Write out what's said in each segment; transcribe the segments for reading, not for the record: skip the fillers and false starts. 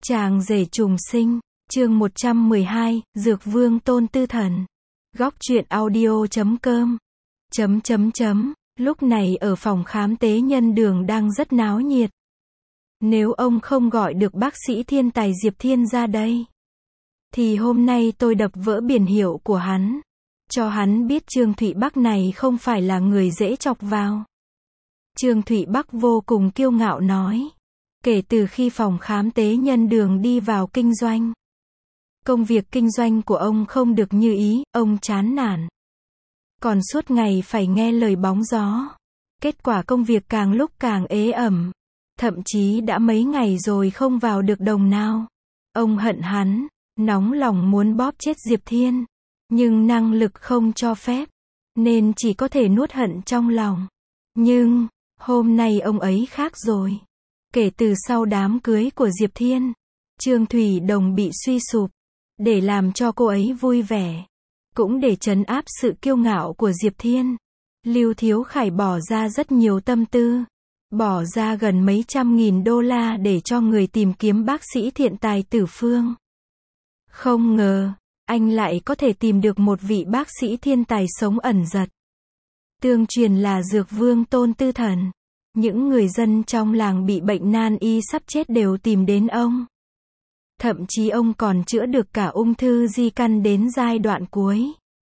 Chàng rể trùng sinh, chương 112, Dược Vương Tôn Tư Thần. Góc truyện audio.com. Lúc này ở phòng khám tế nhân đường đang rất náo nhiệt. Nếu ông không gọi được bác sĩ thiên tài Diệp Thiên ra đây, thì hôm nay tôi đập vỡ biển hiệu của hắn. Cho hắn biết Trương Thụy Bắc này không phải là người dễ chọc vào. Trương Thụy Bắc vô cùng kiêu ngạo nói. Kể từ khi phòng khám tế nhân đường đi vào kinh doanh, công việc kinh doanh của ông không được như ý, ông chán nản. Còn suốt ngày phải nghe lời bóng gió. Kết quả công việc càng lúc càng ế ẩm. Thậm chí đã mấy ngày rồi không vào được đồng nào. Ông hận hắn, nóng lòng muốn bóp chết Diệp Thiên. Nhưng năng lực không cho phép, nên chỉ có thể nuốt hận trong lòng. Nhưng, hôm nay ông ấy khác rồi. Kể từ sau đám cưới của Diệp Thiên, Trương Thủy Đồng bị suy sụp. Để làm cho cô ấy vui vẻ, cũng để trấn áp sự kiêu ngạo của Diệp Thiên, Lưu Thiếu Khải bỏ ra rất nhiều tâm tư. Bỏ ra gần mấy $100.000 để cho người tìm kiếm bác sĩ thiện tài Tử Phương. Không ngờ, anh lại có thể tìm được một vị bác sĩ thiên tài sống ẩn giật. Tương truyền là Dược Vương Tôn Tư Thần. Những người dân trong làng bị bệnh nan y sắp chết đều tìm đến ông. Thậm chí ông còn chữa được cả ung thư di căn đến giai đoạn cuối.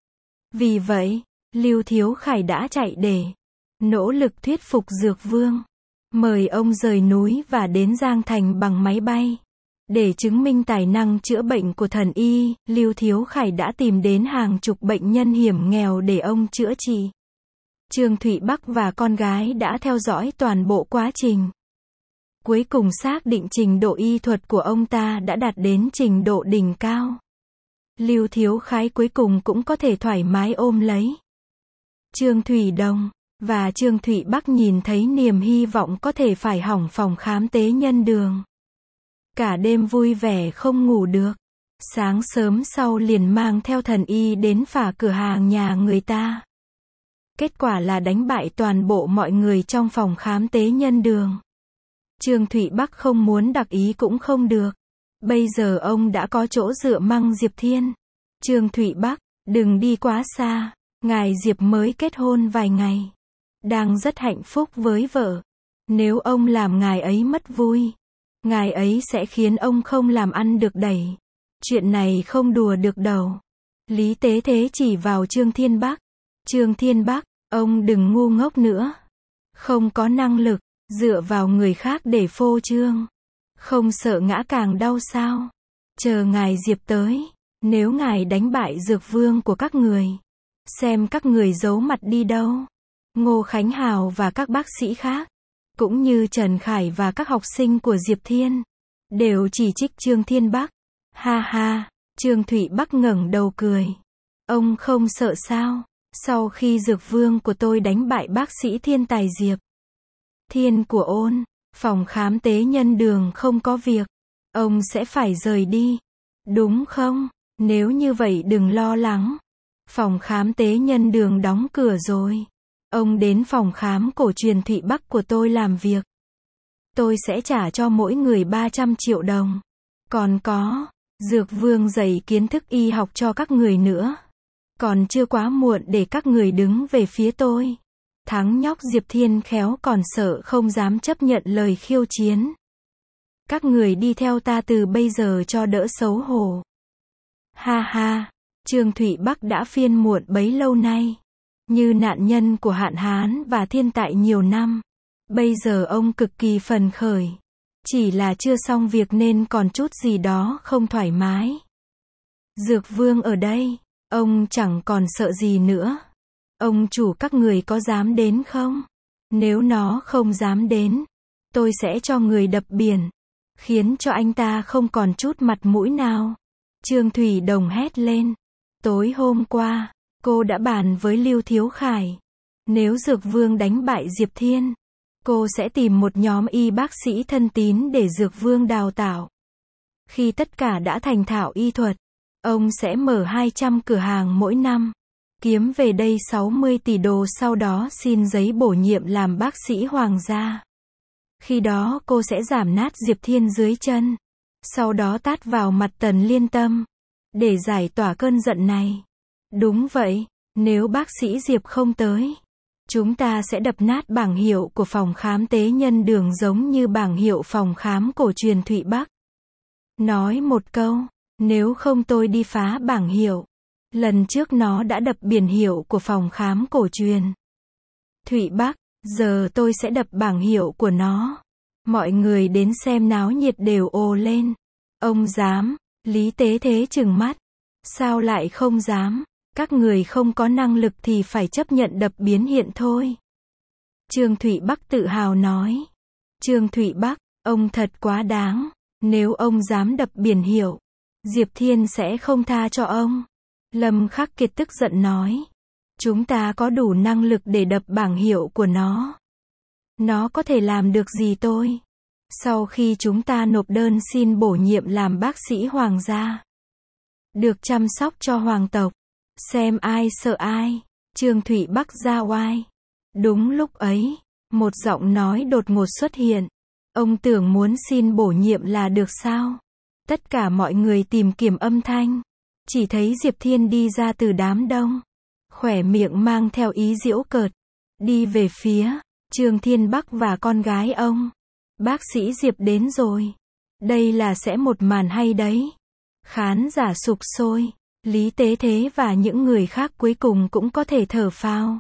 Vì vậy, Lưu Thiếu Khải đã chạy để nỗ lực thuyết phục Dược Vương, mời ông rời núi và đến Giang Thành bằng máy bay. Để chứng minh tài năng chữa bệnh của thần y, Lưu Thiếu Khải đã tìm đến hàng chục bệnh nhân hiểm nghèo để ông chữa trị. Trương Thụy Bắc và con gái đã theo dõi toàn bộ quá trình. Cuối cùng xác định trình độ y thuật của ông ta đã đạt đến trình độ đỉnh cao. Lưu Thiếu Khải cuối cùng cũng có thể thoải mái ôm lấy Trương Thủy Đồng, và Trương Thụy Bắc nhìn thấy niềm hy vọng có thể phải hỏng phòng khám tế nhân đường. Cả đêm vui vẻ không ngủ được. Sáng sớm sau liền mang theo thần y đến phá cửa hàng nhà người ta. Kết quả là đánh bại toàn bộ mọi người trong phòng khám tế nhân đường. Trương Thụy Bắc không muốn đặc ý cũng không được. Bây giờ ông đã có chỗ dựa măng Diệp Thiên. Trương Thụy Bắc, đừng đi quá xa. Ngài Diệp mới kết hôn vài ngày, đang rất hạnh phúc với vợ. Nếu ông làm ngài ấy mất vui, ngài ấy sẽ khiến ông không làm ăn được đẩy. Chuyện này không đùa được đâu. Lý Tế Thế chỉ vào Trương Thiên Bắc. Trương Thiên Bắc, ông đừng ngu ngốc nữa. Không có năng lực, dựa vào người khác để phô trương. Không sợ ngã càng đau sao? Chờ ngài Diệp tới, nếu ngài đánh bại Dược Vương của các người, xem các người giấu mặt đi đâu. Ngô Khánh Hào và các bác sĩ khác, cũng như Trần Khải và các học sinh của Diệp Thiên, đều chỉ trích Trương Thiên Bắc. Ha ha, Trương Thụy Bắc ngẩng đầu cười. Ông không sợ sao? Sau khi Dược Vương của tôi đánh bại bác sĩ thiên tài Diệp Thiên của ôn, phòng khám tế nhân đường không có việc, ông sẽ phải rời đi, đúng không? Nếu như vậy đừng lo lắng. Phòng khám tế nhân đường đóng cửa rồi. Ông đến phòng khám cổ truyền Thụy Bắc của tôi làm việc. Tôi sẽ trả cho mỗi người 300 triệu đồng. Còn có, Dược Vương dạy kiến thức y học cho các người nữa. Còn chưa quá muộn để các người đứng về phía tôi. Thắng nhóc Diệp Thiên khéo còn sợ không dám chấp nhận lời khiêu chiến. Các người đi theo ta từ bây giờ cho đỡ xấu hổ. Ha ha, Trương Thụy Bắc đã phiên muộn bấy lâu nay, như nạn nhân của hạn hán và thiên tai nhiều năm. Bây giờ ông cực kỳ phấn khởi. Chỉ là chưa xong việc nên còn chút gì đó không thoải mái. Dược Vương ở đây, ông chẳng còn sợ gì nữa. Ông chủ các người có dám đến không? Nếu nó không dám đến, tôi sẽ cho người đập biển, khiến cho anh ta không còn chút mặt mũi nào. Trương Thủy Đồng hét lên. Tối hôm qua, cô đã bàn với Lưu Thiếu Khải. Nếu Dược Vương đánh bại Diệp Thiên, cô sẽ tìm một nhóm y bác sĩ thân tín để Dược Vương đào tạo. Khi tất cả đã thành thạo y thuật, ông sẽ mở 200 cửa hàng mỗi năm, kiếm về đây 60 tỷ đô, sau đó xin giấy bổ nhiệm làm bác sĩ hoàng gia. Khi đó cô sẽ giảm nát Diệp Thiên dưới chân. sau đó tát vào mặt Tần Liên Tâm, để giải tỏa cơn giận này. Đúng vậy, nếu bác sĩ Diệp không tới, chúng ta sẽ đập nát bảng hiệu của phòng khám tế nhân Đường giống như bảng hiệu phòng khám cổ truyền Thụy Bắc. Nói một câu, nếu không tôi đi phá bảng hiệu. Lần trước nó đã đập biển hiệu của phòng khám cổ truyền Thụy Bắc, giờ tôi sẽ đập bảng hiệu của nó. Mọi người đến xem náo nhiệt đều ồ lên. Ông dám, Lý Tế Thế trừng mắt. Sao lại không dám? Các người không có năng lực thì phải chấp nhận đập biến hiện thôi. Trương Thụy Bắc tự hào nói. Trương Thụy Bắc, ông thật quá đáng. Nếu ông dám đập biển hiệu, Diệp Thiên sẽ không tha cho ông. Lâm Khắc Kiệt tức giận nói. Chúng ta có đủ năng lực để đập bảng hiệu của nó. Nó có thể làm được gì tôi? Sau khi chúng ta nộp đơn xin bổ nhiệm làm bác sĩ hoàng gia, được chăm sóc cho hoàng tộc, xem ai sợ ai. Trương Thụy Bắc ra oai. Đúng lúc ấy, một giọng nói đột ngột xuất hiện. Ông tưởng muốn xin bổ nhiệm là được sao? Tất cả mọi người tìm kiếm âm thanh. Chỉ thấy Diệp Thiên đi ra từ đám đông. Khỏe miệng mang theo ý giễu cợt. Đi về phía Trương Thiên Bắc và con gái ông. Bác sĩ Diệp đến rồi. Đây là sẽ một màn hay đấy. Khán giả sục sôi. Lý Tế Thế và những người khác cuối cùng cũng có thể thở phào.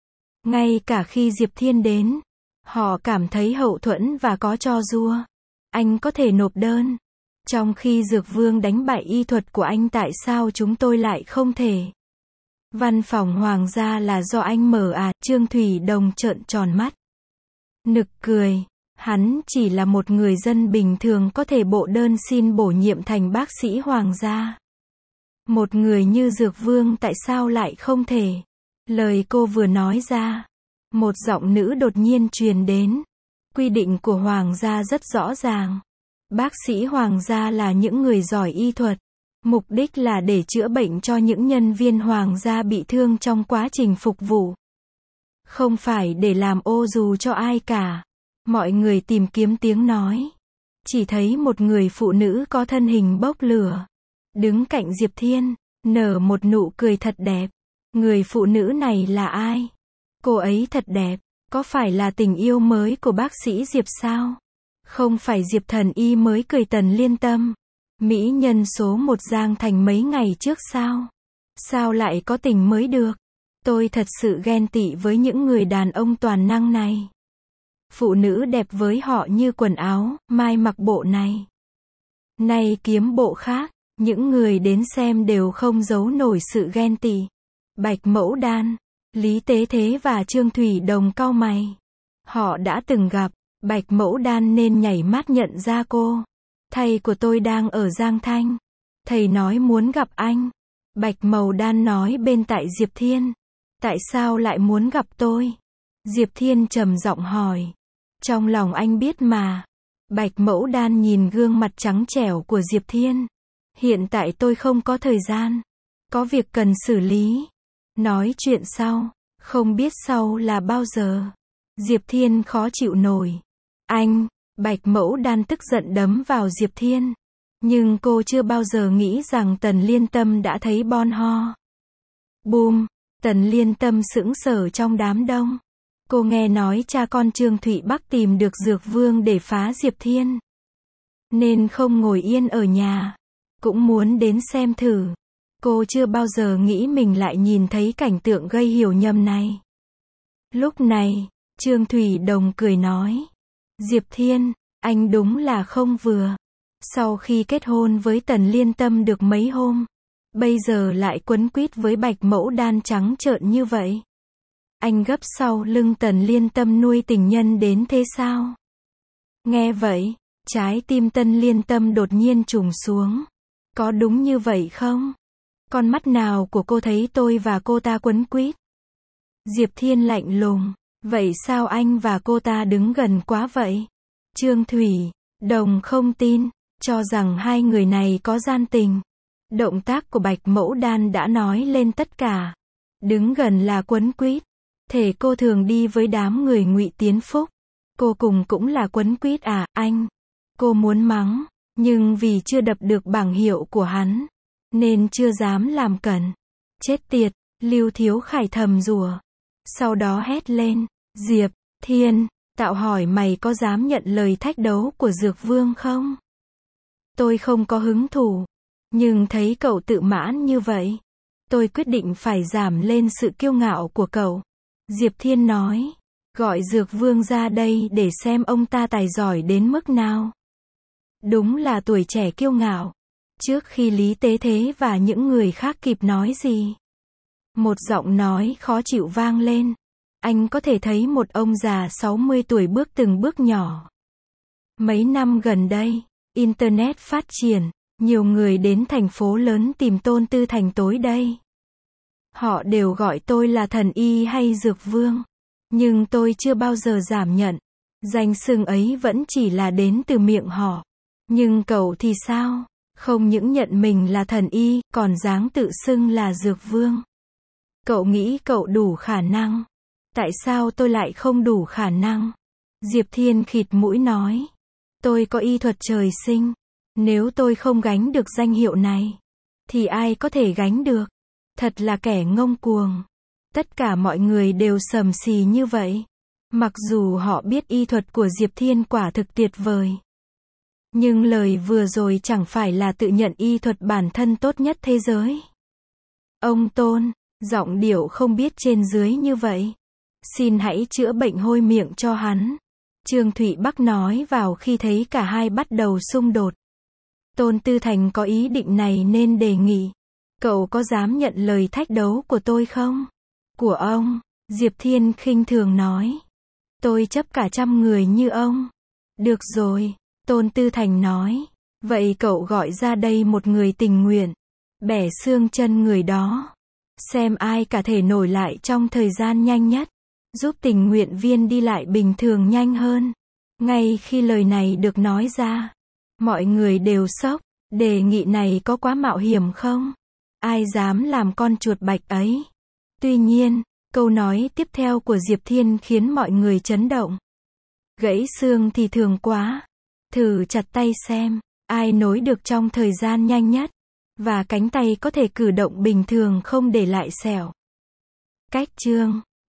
Ngay cả khi Diệp Thiên đến, họ cảm thấy hậu thuẫn và có cho rua. Anh có thể nộp đơn. Trong khi Dược Vương đánh bại y thuật của anh, tại sao chúng tôi lại không thể? Văn phòng hoàng gia là do anh mở à? Trương Thủy Đồng trợn tròn mắt. Nực cười. Hắn chỉ là một người dân bình thường có thể bộ đơn xin bổ nhiệm thành bác sĩ hoàng gia. Một người như Dược Vương tại sao lại không thể? Lời cô vừa nói ra, một giọng nữ đột nhiên truyền đến. Quy định của hoàng gia rất rõ ràng. Bác sĩ hoàng gia là những người giỏi y thuật. Mục đích là để chữa bệnh cho những nhân viên hoàng gia bị thương trong quá trình phục vụ. Không phải để làm ô dù cho ai cả. Mọi người tìm kiếm tiếng nói. Chỉ thấy một người phụ nữ có thân hình bốc lửa. Đứng cạnh Diệp Thiên, nở một nụ cười thật đẹp. Người phụ nữ này là ai? Cô ấy thật đẹp. Có phải là tình yêu mới của bác sĩ Diệp sao? Không phải Diệp thần y mới cười Tần Liên Tâm. Mỹ nhân số 1 Giang Thành mấy ngày trước sao? Sao lại có tình mới được? Tôi thật sự ghen tị với những người đàn ông toàn năng này. Phụ nữ đẹp với họ như quần áo, mai mặc bộ này, nay kiếm bộ khác. Những người đến xem đều không giấu nổi sự ghen tị. Bạch Mẫu Đan, Lý Tế Thế và Trương Thủy Đồng cau mày. Họ đã từng gặp. Bạch Mẫu Đan nên nhảy mắt nhận ra cô. Thầy của tôi đang ở Giang Thanh. Thầy nói muốn gặp anh. Bạch Mẫu Đan nói bên tại Diệp Thiên. Tại sao lại muốn gặp tôi? Diệp Thiên trầm giọng hỏi. Trong lòng anh biết mà. Bạch Mẫu Đan nhìn gương mặt trắng trẻo của Diệp Thiên. Hiện tại tôi không có thời gian. Có việc cần xử lý. Nói chuyện sau. Không biết sau là bao giờ. Diệp Thiên khó chịu nổi. Anh, Bạch Mẫu Đan tức giận đấm vào Diệp Thiên. Nhưng cô chưa bao giờ nghĩ rằng Tần Liên Tâm đã thấy bon ho. Bùm, Tần Liên Tâm sững sờ trong đám đông. Cô nghe nói cha con Trương Thụy Bắc tìm được Dược Vương để phá Diệp Thiên. Nên không ngồi yên ở nhà. Cũng muốn đến xem thử. Cô chưa bao giờ nghĩ mình lại nhìn thấy cảnh tượng gây hiểu nhầm này. Lúc này, Trương Thủy Đồng cười nói. Diệp Thiên, anh đúng là không vừa. Sau khi kết hôn với Tần Liên Tâm được mấy hôm, bây giờ lại quấn quýt với Bạch Mẫu Đan trắng trợn như vậy. Anh gấp sau lưng Tần Liên Tâm nuôi tình nhân đến thế sao? Nghe vậy, trái tim Tần Liên Tâm đột nhiên trùng xuống. Có đúng như vậy không? Con mắt nào của cô thấy tôi và cô ta quấn quýt? Diệp Thiên lạnh lùng. Vậy sao anh và cô ta đứng gần quá vậy? Trương Thủy Đồng không tin, cho rằng hai người này có gian tình. Động tác của Bạch Mẫu Đan đã nói lên tất cả. Đứng gần là quấn quýt. Thể cô thường đi với đám người Ngụy Tiến Phúc. Cô cùng cũng là quấn quýt à, anh? Cô muốn mắng, Nhưng vì chưa đập được bảng hiệu của hắn, nên chưa dám làm cẩn. Chết tiệt, Lưu Thiếu Khải thầm rủa. Sau đó hét lên, Diệp Thiên, Tạo hỏi mày có dám nhận lời thách đấu của Dược Vương không? Tôi không có hứng thú, nhưng thấy cậu tự mãn như vậy, tôi quyết định phải giảm lên sự kiêu ngạo của cậu. Diệp Thiên nói, gọi Dược Vương ra đây để xem ông ta tài giỏi đến mức nào. Đúng là tuổi trẻ kiêu ngạo. Trước khi Lý Tế Thế và những người khác kịp nói gì, một giọng nói khó chịu vang lên. Anh có thể thấy một ông già 60 tuổi bước từng bước nhỏ. Mấy năm gần đây, Internet phát triển, nhiều người đến thành phố lớn tìm Tôn Tư Thành tối đây. Họ đều gọi tôi là thần y hay Dược Vương. Nhưng tôi chưa bao giờ giảm nhận. Danh xưng ấy vẫn chỉ là đến từ miệng họ. Nhưng cậu thì sao? Không những nhận mình là thần y, còn dáng tự xưng là Dược Vương. Cậu nghĩ cậu đủ khả năng. Tại sao tôi lại không đủ khả năng? Diệp Thiên khịt mũi nói. Tôi có y thuật trời sinh. Nếu tôi không gánh được danh hiệu này, thì ai có thể gánh được? Thật là kẻ ngông cuồng. Tất cả mọi người đều sầm xì như vậy. Mặc dù họ biết y thuật của Diệp Thiên quả thực tuyệt vời. Nhưng lời vừa rồi chẳng phải là tự nhận y thuật bản thân tốt nhất thế giới. Ông Tôn, giọng điệu không biết trên dưới như vậy. Xin hãy chữa bệnh hôi miệng cho hắn. Trương Thụy Bắc nói vào khi thấy cả hai bắt đầu xung đột. Tôn Tư Thành có ý định này nên đề nghị. Cậu có dám nhận lời thách đấu của tôi không? Của ông, Diệp Thiên khinh thường nói. Tôi chấp cả 100 người như ông. Được rồi, Tôn Tư Thành nói. Vậy cậu gọi ra đây một người tình nguyện. Bẻ xương chân người đó. Xem ai cả thể nổi lại trong thời gian nhanh nhất. Giúp tình nguyện viên đi lại bình thường nhanh hơn. Ngay khi lời này được nói ra, mọi người đều sốc. Đề nghị này có quá mạo hiểm không? Ai dám làm con chuột bạch ấy? Tuy nhiên, câu nói tiếp theo của Diệp Thiên khiến mọi người chấn động. Gãy xương thì thường quá. Thử chặt tay xem, ai nối được trong thời gian nhanh nhất. Và cánh tay có thể cử động bình thường không để lại sẹo. Cách chương